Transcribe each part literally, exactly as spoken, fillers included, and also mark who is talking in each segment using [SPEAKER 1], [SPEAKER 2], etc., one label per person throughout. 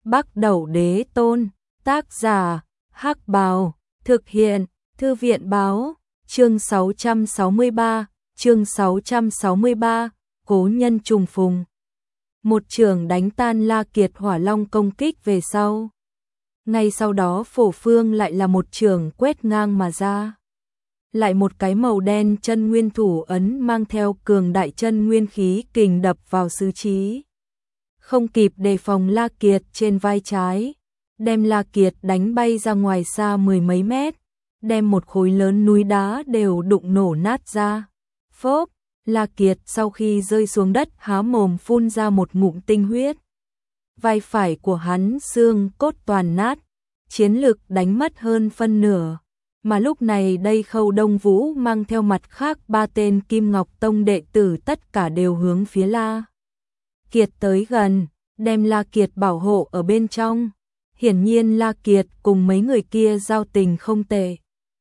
[SPEAKER 1] Bắc Đẩu Đế Tôn, tác giả, Hắc Bào, thực hiện, Thư viện Báo, chương sáu trăm sáu mươi ba, chương sáu trăm sáu mươi ba, cố nhân trùng phùng. Một trường đánh tan La Kiệt Hỏa Long công kích về sau. Ngay sau đó Phổ Phương lại là một trường quét ngang mà ra. Lại một cái màu đen chân nguyên thủ ấn mang theo cường đại chân nguyên khí kình đập vào sứ trí. Không kịp đề phòng La Kiệt trên vai trái, đem La Kiệt đánh bay ra ngoài xa mười mấy mét, đem một khối lớn núi đá đều đụng nổ nát ra. Phốp, La Kiệt sau khi rơi xuống đất há mồm phun ra một ngụm tinh huyết. Vai phải của hắn xương cốt toàn nát, chiến lực đánh mất hơn phân nửa. Mà lúc này đây Khâu Đông Vũ mang theo mặt khác ba tên Kim Ngọc Tông đệ tử tất cả đều hướng phía La Kiệt tới gần, đem La Kiệt bảo hộ ở bên trong. Hiển nhiên La Kiệt cùng mấy người kia giao tình không tệ.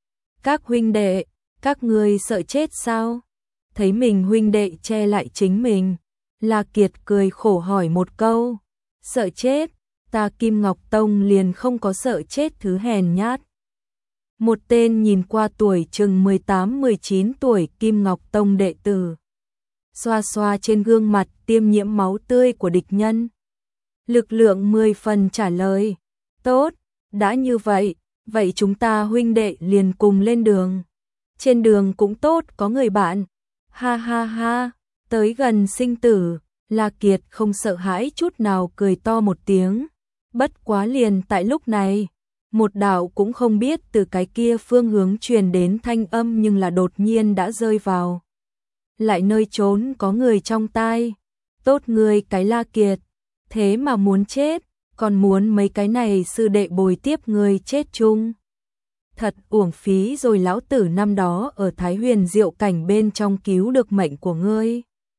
[SPEAKER 1] Các huynh đệ, các ngươi sợ chết sao? Thấy mình huynh đệ che lại chính mình, La Kiệt cười khổ hỏi một câu. Sợ chết, ta Kim Ngọc Tông liền không có sợ chết thứ hèn nhát. Một tên nhìn qua tuổi chừng mười tám mười chín tuổi Kim Ngọc Tông đệ tử. Xoa xoa trên gương mặt tiêm nhiễm máu tươi của địch nhân. Lực lượng mười phần trả lời. Tốt, đã như vậy, vậy chúng ta huynh đệ liền cùng lên đường. Trên đường cũng tốt có người bạn. Ha ha ha, tới gần sinh tử, La Kiệt không sợ hãi chút nào cười to một tiếng. Bất quá liền tại lúc này, một đạo cũng không biết từ cái kia phương hướng truyền đến thanh âm nhưng là đột nhiên đã rơi vào. Lại nơi trốn có người trong tai. Tốt người cái La Kiệt, thế mà muốn chết, còn muốn mấy cái này sư đệ bồi tiếp người chết chung. Thật uổng phí rồi, lão tử năm đó ở Thái Huyền Diệu Cảnh bên trong cứu được mệnh của ngươi.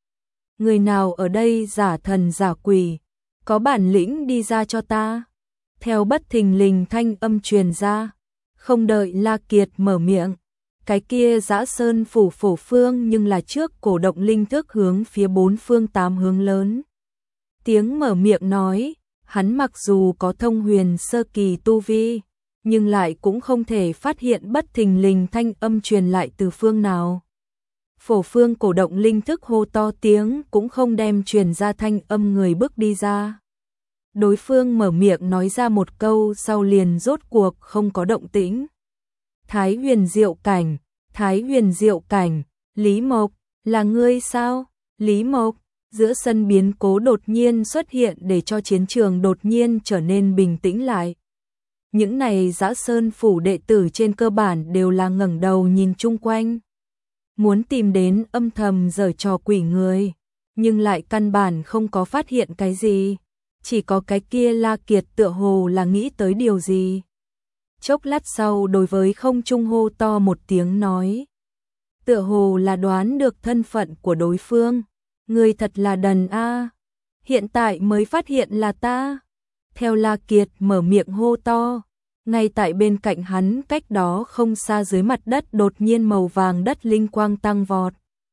[SPEAKER 1] Người nào ở đây giả thần giả quỷ, có bản lĩnh đi ra cho ta. Theo bất thình lình thanh âm truyền ra, không đợi La Kiệt mở miệng, cái kia Dã Sơn phủ Phổ Phương nhưng là trước cổ động linh thức hướng phía bốn phương tám hướng lớn. Tiếng mở miệng nói, hắn mặc dù có thông huyền sơ kỳ tu vi, nhưng lại cũng không thể phát hiện bất thình lình thanh âm truyền lại từ phương nào. Phổ Phương cổ động linh thức hô to tiếng cũng không đem truyền ra thanh âm người bước đi ra. Đối phương mở miệng nói ra một câu sau liền rốt cuộc không có động tĩnh. Thái Huyền Diệu Cảnh, Thái Huyền Diệu Cảnh, Lý Mộc, là ngươi sao? Lý Mộc, giữa sân biến cố đột nhiên xuất hiện để cho chiến trường đột nhiên trở nên bình tĩnh lại. Những này Dã Sơn phủ đệ tử trên cơ bản đều là ngẩng đầu nhìn chung quanh. Muốn tìm đến âm thầm giở trò quỷ người, nhưng lại căn bản không có phát hiện cái gì. Chỉ có cái kia La Kiệt tựa hồ là nghĩ tới điều gì. Chốc lát sau đối với không trung hô to một tiếng nói. Tựa hồ là đoán được thân phận của đối phương. Người thật là đần a, hiện tại mới phát hiện là ta. Theo La Kiệt mở miệng hô to, ngay tại bên cạnh hắn cách đó không xa dưới mặt đất đột nhiên màu vàng đất linh quang tăng vọt.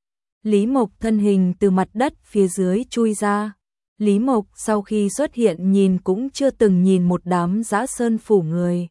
[SPEAKER 1] Lý Mộc thân hình từ mặt đất phía dưới chui ra. Lý Mộc sau khi xuất hiện nhìn cũng chưa từng nhìn một đám Dã Sơn phủ người,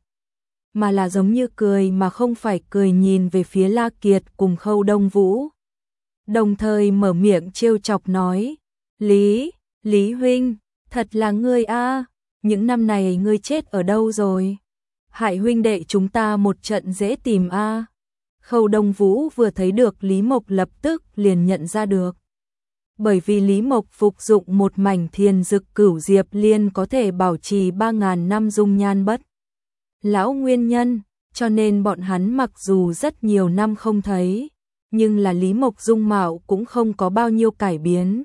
[SPEAKER 1] mà là giống như cười mà không phải cười nhìn về phía La Kiệt cùng Khâu Đông Vũ. Đồng thời mở miệng trêu chọc nói, Lý, Lý huynh, thật là ngươi a, những năm này ngươi chết ở đâu rồi? Hại huynh đệ chúng ta một trận dễ tìm a. Khâu Đông Vũ vừa thấy được Lý Mộc lập tức liền nhận ra được. Bởi vì Lý Mộc phục dụng một mảnh thiền dực cửu diệp liên có thể bảo trì ba ngàn năm dung nhan bất lão nguyên nhân, cho nên bọn hắn mặc dù rất nhiều năm không thấy, nhưng là Lý Mộc dung mạo cũng không có bao nhiêu cải biến.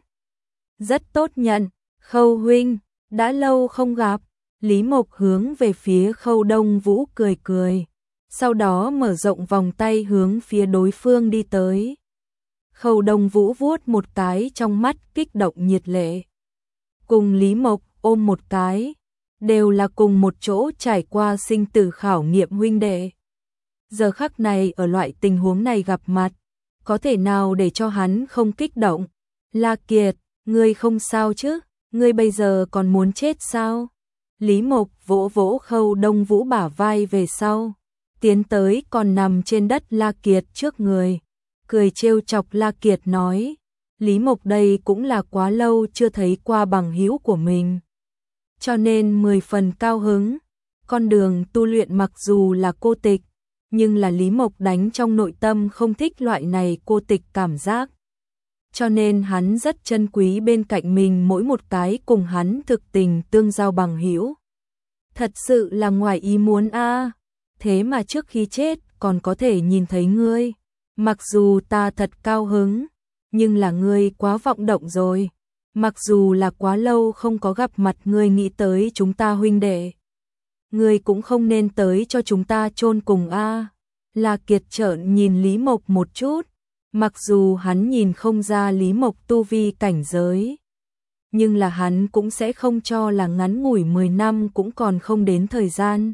[SPEAKER 1] Rất tốt nhận, Khâu huynh, đã lâu không gặp. Lý Mộc hướng về phía Khâu Đông Vũ cười cười, sau đó mở rộng vòng tay hướng phía đối phương đi tới. Khâu Đông Vũ vuốt một cái trong mắt kích động nhiệt lệ. Cùng Lý Mộc ôm một cái, đều là cùng một chỗ trải qua sinh tử khảo nghiệm huynh đệ. Giờ khắc này ở loại tình huống này gặp mặt, có thể nào để cho hắn không kích động? La Kiệt, ngươi không sao chứ? Ngươi bây giờ còn muốn chết sao? Lý Mộc vỗ vỗ Khâu Đông Vũ bả vai về sau, tiến tới còn nằm trên đất La Kiệt trước người, cười trêu chọc La Kiệt nói, Lý Mộc đây cũng là quá lâu chưa thấy qua bằng hữu của mình, cho nên mười phần cao hứng. Con đường tu luyện mặc dù là cô tịch, nhưng là Lý Mộc đánh trong nội tâm không thích loại này cô tịch cảm giác. Cho nên hắn rất trân quý bên cạnh mình mỗi một cái cùng hắn thực tình tương giao bằng hữu. Thật sự là ngoài ý muốn a, thế mà trước khi chết còn có thể nhìn thấy ngươi. Mặc dù ta thật cao hứng, nhưng là ngươi quá vọng động rồi. Mặc dù là quá lâu không có gặp mặt ngươi nghĩ tới chúng ta huynh đệ. Ngươi cũng không nên tới cho chúng ta chôn cùng a. La Kiệt trợn nhìn Lý Mộc một chút, mặc dù hắn nhìn không ra Lý Mộc tu vi cảnh giới, nhưng là hắn cũng sẽ không cho là ngắn ngủi mười năm cũng còn không đến thời gian.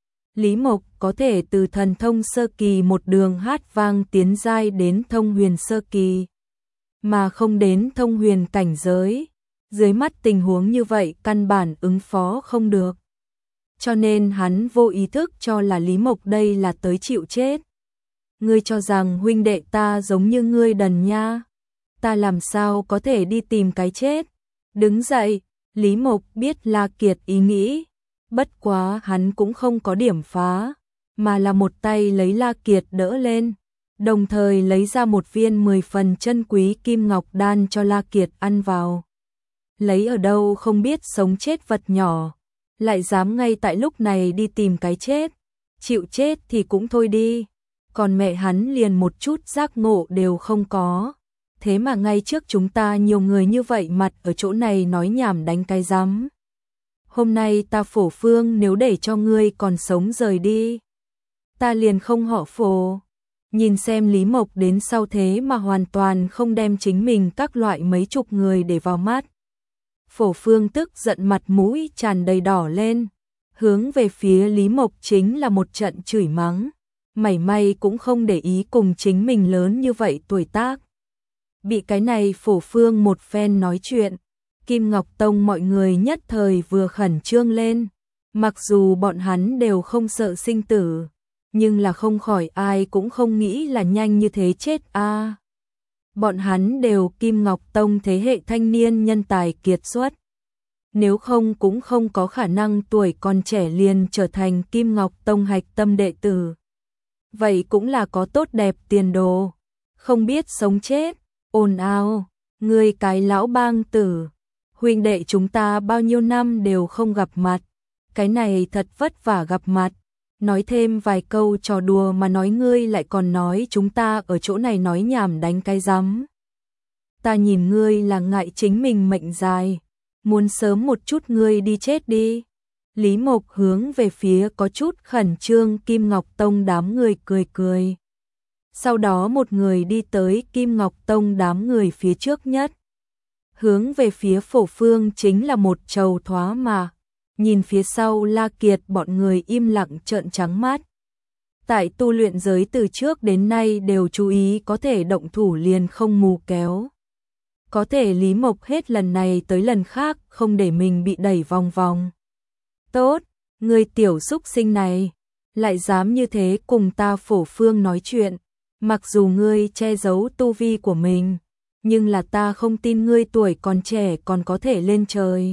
[SPEAKER 1] Lý Mộc có thể từ thần thông sơ kỳ một đường hát vang tiến giai đến thông huyền sơ kỳ, mà không đến thông huyền cảnh giới. Dưới mắt tình huống như vậy căn bản ứng phó không được. Cho nên hắn vô ý thức cho là Lý Mộc đây là tới chịu chết. Ngươi cho rằng huynh đệ ta giống như ngươi đần nha. Ta làm sao có thể đi tìm cái chết. Đứng dậy, Lý Mộc biết La Kiệt ý nghĩ. Bất quá hắn cũng không có điểm phá, mà là một tay lấy La Kiệt đỡ lên, đồng thời lấy ra một viên mười phần chân quý kim ngọc đan cho La Kiệt ăn vào. Lấy ở đâu không biết sống chết vật nhỏ, lại dám ngay tại lúc này đi tìm cái chết. Chịu chết thì cũng thôi đi, còn mẹ hắn liền một chút giác ngộ đều không có. Thế mà ngay trước chúng ta nhiều người như vậy mặt ở chỗ này nói nhảm đánh cái rắm. Hôm nay ta Phổ Phương nếu để cho ngươi còn sống rời đi, ta liền không họ Phổ. Nhìn xem Lý Mộc đến sau thế mà hoàn toàn không đem chính mình các loại mấy chục người để vào mắt. Phổ Phương tức giận mặt mũi tràn đầy đỏ lên, hướng về phía Lý Mộc chính là một trận chửi mắng, mảy may cũng không để ý cùng chính mình lớn như vậy tuổi tác. Bị cái này Phổ Phương một phen nói chuyện, Kim Ngọc Tông mọi người nhất thời vừa khẩn trương lên, mặc dù bọn hắn đều không sợ sinh tử, nhưng là không khỏi ai cũng không nghĩ là nhanh như thế chết a. À. Bọn hắn đều Kim Ngọc Tông thế hệ thanh niên nhân tài kiệt xuất, nếu không cũng không có khả năng tuổi còn trẻ liền trở thành Kim Ngọc Tông hạch tâm đệ tử. Vậy cũng là có tốt đẹp tiền đồ, không biết sống chết, ồn ào, người cái lão bang tử. Huynh đệ chúng ta bao nhiêu năm đều không gặp mặt, cái này thật vất vả gặp mặt, nói thêm vài câu trò đùa mà nói ngươi lại còn nói chúng ta ở chỗ này nói nhảm đánh cái rắm. Ta nhìn ngươi là ngại chính mình mệnh dài, muốn sớm một chút ngươi đi chết đi. Lý Mộc hướng về phía có chút khẩn trương Kim Ngọc Tông đám người cười cười. Sau đó một người đi tới Kim Ngọc Tông đám người phía trước nhất. Hướng về phía Phổ Phương chính là một trầu thoá mà, nhìn phía sau La Kiệt bọn người im lặng trợn trắng mắt. Tại tu luyện giới từ trước đến nay đều chú ý có thể động thủ liền không mù kéo. Có thể Lý Mộc hết lần này tới lần khác không để mình bị đẩy vòng vòng. Tốt, người tiểu xúc sinh này, lại dám như thế cùng ta Phổ Phương nói chuyện, mặc dù ngươi che giấu tu vi của mình, nhưng là ta không tin ngươi tuổi còn trẻ còn có thể lên trời.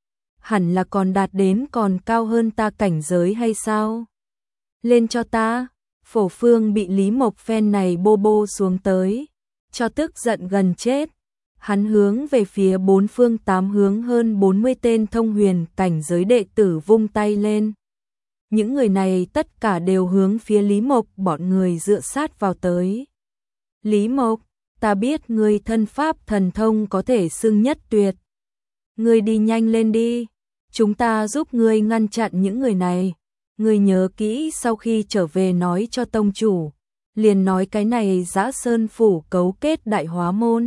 [SPEAKER 1] Hẳn là còn đạt đến còn cao hơn ta cảnh giới hay sao? Lên cho ta. Phổ Phương bị Lý Mộc phen này bô bô xuống tới, cho tức giận gần chết. Hắn hướng về phía bốn phương tám hướng hơn bốn mươi tên thông huyền cảnh giới đệ tử vung tay lên. Những người này tất cả đều hướng phía Lý Mộc bọn người dựa sát vào tới. Lý Mộc, ta biết ngươi thân pháp thần thông có thể xưng nhất tuyệt. Ngươi đi nhanh lên đi, chúng ta giúp ngươi ngăn chặn những người này. Ngươi nhớ kỹ sau khi trở về nói cho tông chủ, liền nói cái này Dã Sơn phủ cấu kết Đại Hóa môn,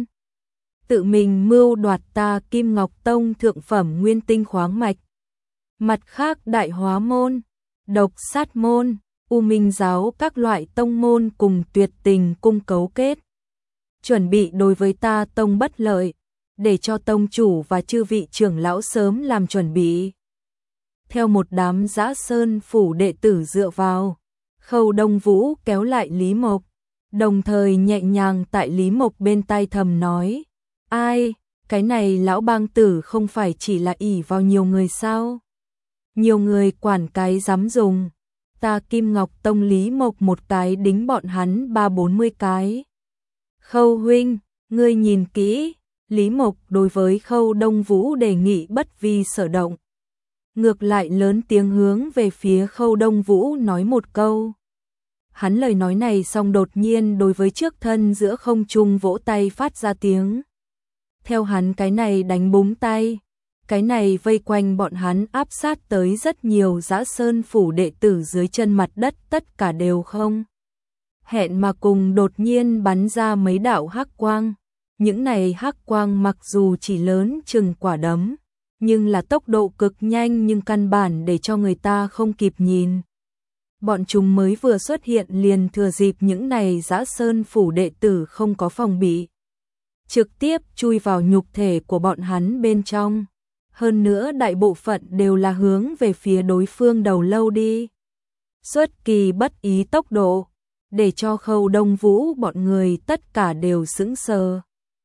[SPEAKER 1] tự mình mưu đoạt ta Kim Ngọc Tông thượng phẩm nguyên tinh khoáng mạch. Mặt khác Đại Hóa môn, Độc Sát môn, U Minh giáo các loại tông môn cùng Tuyệt Tình cung cấu kết, chuẩn bị đối với ta tông bất lợi, để cho tông chủ và chư vị trưởng lão sớm làm chuẩn bị. theo một đám Dã Sơn phủ đệ tử dựa vào. Khâu Đông Vũ kéo lại Lý Mộc, đồng thời nhẹ nhàng tại Lý Mộc bên tai thầm nói, ai, cái này lão bang tử không phải chỉ là ỷ vào nhiều người sao? Nhiều người quản cái dám dùng, ta Kim Ngọc Tông Lý Mộc một cái đính bọn hắn ba bốn mươi cái. Khâu huynh, ngươi nhìn kỹ, Lý Mộc đối với Khâu Đông Vũ đề nghị bất vi sở động. Ngược lại lớn tiếng hướng về phía Khâu Đông Vũ nói một câu. Hắn lời nói này xong đột nhiên đối với trước thân giữa không trung vỗ tay phát ra tiếng. Theo hắn cái này đánh búng tay, cái này vây quanh bọn hắn áp sát tới rất nhiều Dã Sơn phủ đệ tử dưới chân mặt đất, tất cả đều không hẹn mà cùng đột nhiên bắn ra mấy đạo hắc quang. Những này hắc quang mặc dù chỉ lớn chừng quả đấm, nhưng là tốc độ cực nhanh nhưng căn bản để cho người ta không kịp nhìn. Bọn chúng mới vừa xuất hiện liền thừa dịp những này Dã Sơn phủ đệ tử không có phòng bị, trực tiếp chui vào nhục thể của bọn hắn bên trong. Hơn nữa đại bộ phận đều là hướng về phía đối phương đầu lâu đi. Xuất kỳ bất ý tốc độ, để cho Khâu Đông Vũ bọn người tất cả đều sững sờ.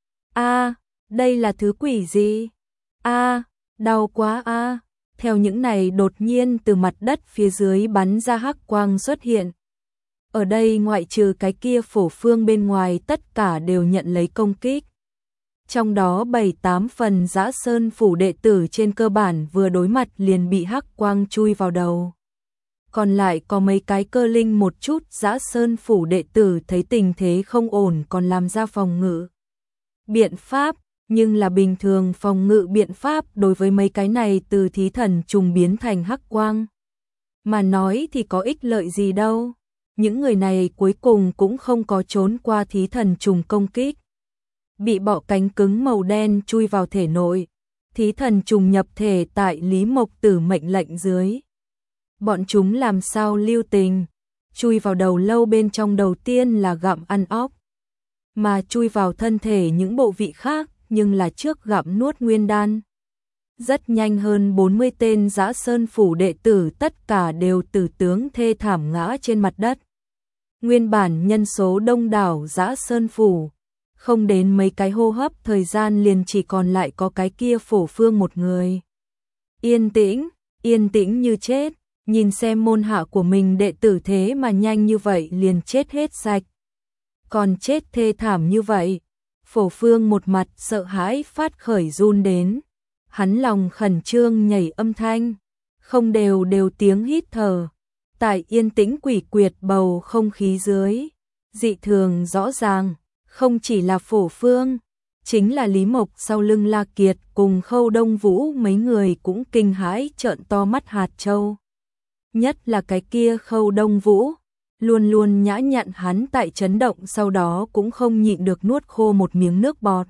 [SPEAKER 1] A, đây là thứ quỷ gì? A, đau quá a. Theo những này đột nhiên từ mặt đất phía dưới bắn ra hắc quang xuất hiện. Ở đây ngoại trừ cái kia Phổ Phương bên ngoài tất cả đều nhận lấy công kích. Trong đó bảy tám phần Dã Sơn phủ đệ tử trên cơ bản vừa đối mặt liền bị hắc quang chui vào đầu. Còn lại có mấy cái cơ linh một chút Dã Sơn phủ đệ tử thấy tình thế không ổn còn làm ra phòng ngự biện pháp, nhưng là bình thường phòng ngự biện pháp đối với mấy cái này từ thí thần trùng biến thành hắc quang mà nói thì có ích lợi gì đâu. Những người này cuối cùng cũng không có trốn qua thí thần trùng công kích, bị bọ cánh cứng màu đen chui vào thể nội. Thí thần trùng nhập thể tại Lý Mộc Tử mệnh lệnh dưới. Bọn chúng làm sao lưu tình, chui vào đầu lâu bên trong đầu tiên là gặm ăn óc, mà chui vào thân thể những bộ vị khác nhưng là trước gặm nuốt nguyên đan. Rất nhanh hơn bốn mươi tên Dã Sơn phủ đệ tử tất cả đều tử tướng thê thảm ngã trên mặt đất. Nguyên bản nhân số đông đảo Dã Sơn phủ, không đến mấy cái hô hấp thời gian liền chỉ còn lại có cái kia Phổ Phương một người. Yên tĩnh, yên tĩnh như chết, nhìn xem môn hạ của mình đệ tử thế mà nhanh như vậy liền chết hết sạch. Còn chết thê thảm như vậy. Phổ Phương một mặt sợ hãi phát khởi run đến. Hắn lòng khẩn trương nhảy âm thanh, không đều đều tiếng hít thở. Tại yên tĩnh quỷ quyệt bầu không khí dưới, dị thường rõ ràng, không chỉ là Phổ Phương, chính là Lý Mộc sau lưng La Kiệt cùng Khâu Đông Vũ mấy người cũng kinh hãi trợn to mắt hạt châu. Nhất là cái kia Khâu Đông Vũ, luôn luôn nhã nhặn hắn tại chấn động sau đó cũng không nhịn được nuốt khô một miếng nước bọt.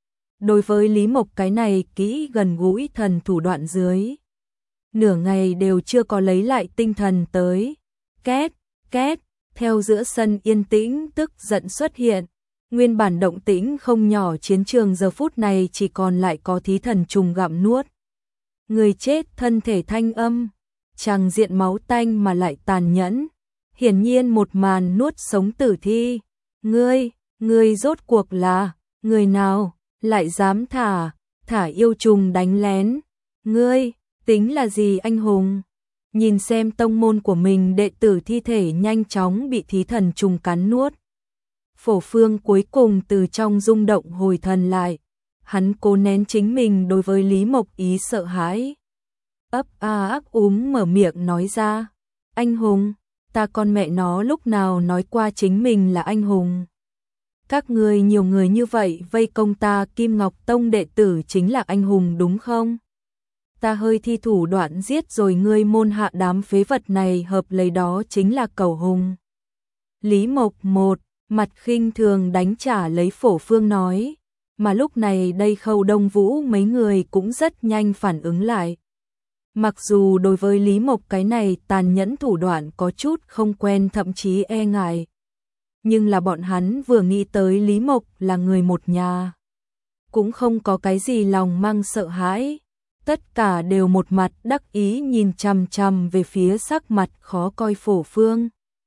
[SPEAKER 1] Đối với Lý Mộc cái này kỹ gần gũi thần thủ đoạn dưới, nửa ngày đều chưa có lấy lại tinh thần tới. Két, két, theo giữa sân yên tĩnh tức giận xuất hiện. Nguyên bản động tĩnh không nhỏ chiến trường giờ phút này chỉ còn lại có thí thần trùng gặm nuốt người chết thân thể thanh âm, tràng diện máu tanh mà lại tàn nhẫn. Hiển nhiên một màn nuốt sống tử thi. Ngươi, ngươi rốt cuộc là người nào, lại dám thả, thả yêu trùng đánh lén. Ngươi, tính là gì anh hùng? Nhìn xem tông môn của mình đệ tử thi thể nhanh chóng bị thí thần trùng cắn nuốt. Phổ Phương cuối cùng từ trong rung động hồi thần lại. Hắn cố nén chính mình đối với Lý Mộc ý sợ hãi. Ấp a ấp úng mở miệng nói ra. Anh hùng, ta con mẹ nó lúc nào nói qua chính mình là anh hùng. Các người nhiều người như vậy vây công ta Kim Ngọc Tông đệ tử chính là anh hùng đúng không? Ta hơi thi thủ đoạn giết rồi ngươi môn hạ đám phế vật này hợp lấy đó chính là cầu hùng. Lý Mộc một, mặt khinh thường đánh trả lấy Phổ Phương nói, mà lúc này đây Khâu Đông Vũ mấy người cũng rất nhanh phản ứng lại. Mặc dù đối với Lý Mộc cái này tàn nhẫn thủ đoạn có chút không quen thậm chí e ngại, nhưng là bọn hắn vừa nghĩ tới Lý Mộc là người một nhà, cũng không có cái gì lòng mang sợ hãi. tất cả đều một mặt đắc ý nhìn chằm chằm về phía sắc mặt khó coi Phổ Phương.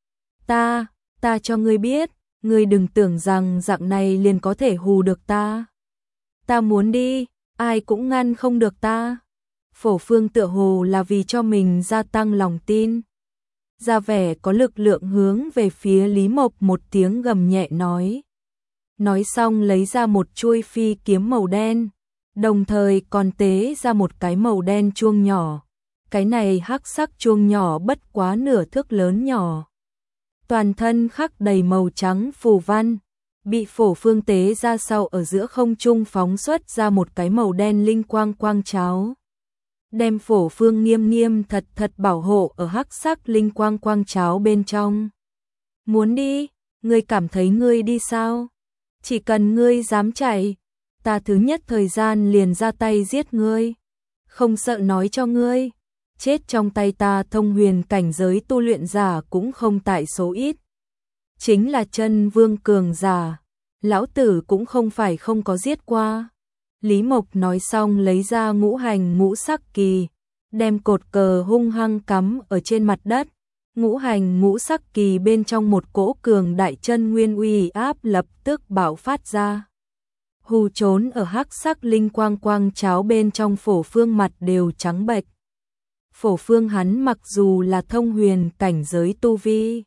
[SPEAKER 1] Ta, ta cho ngươi biết, ngươi đừng tưởng rằng dạng này liền có thể hù được ta. Ta muốn đi, ai cũng ngăn không được ta. Phổ Phương tựa hồ là vì cho mình gia tăng lòng tin. Ra vẻ có lực lượng hướng về phía Lý Mộc một tiếng gầm nhẹ nói. Nói xong lấy ra một chuôi phi kiếm màu đen, đồng thời còn tế ra một cái màu đen chuông nhỏ. Cái này hắc sắc chuông nhỏ bất quá nửa thước lớn nhỏ. Toàn thân khắc đầy màu trắng phù văn, bị Phổ Phương tế ra sau ở giữa không trung phóng xuất ra một cái màu đen linh quang quang cháo. Đem Phổ Phương nghiêm nghiêm thật thật bảo hộ ở hắc sắc linh quang quang cháo bên trong. Muốn đi, ngươi cảm thấy ngươi đi sao? Chỉ cần ngươi dám chạy, ta thứ nhất thời gian liền ra tay giết ngươi. Không sợ nói cho ngươi, chết trong tay ta thông huyền cảnh giới tu luyện giả cũng không tại số ít. Chính là chân vương cường giả, lão tử cũng không phải không có giết qua. Lý Mộc nói xong lấy ra ngũ hành ngũ sắc kỳ, đem cột cờ hung hăng cắm ở trên mặt đất. Ngũ hành ngũ sắc kỳ bên trong một cỗ cường đại chân nguyên uy áp lập tức bạo phát ra. Hù trốn ở hắc sắc linh quang quang cháo bên trong Phổ Phương mặt đều trắng bệch. Phổ Phương hắn mặc dù là thông huyền cảnh giới tu vi,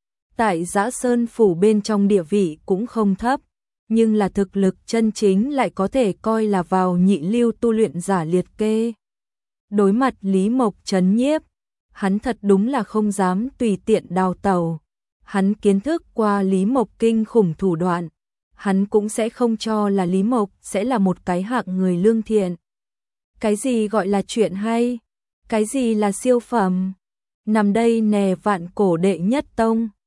[SPEAKER 1] tại Dã Sơn phủ bên trong địa vị cũng không thấp, nhưng là thực lực chân chính lại có thể coi là vào nhị lưu tu luyện giả liệt kê. Đối mặt Lý Mộc trấn nhiếp, hắn thật đúng là không dám tùy tiện đào tẩu. Hắn kiến thức qua Lý Mộc kinh khủng thủ đoạn, hắn cũng sẽ không cho là Lý Mộc sẽ là một cái hạng người lương thiện. Cái gì gọi là chuyện hay? Cái gì là siêu phẩm? Nằm đây nè vạn cổ đệ nhất tông.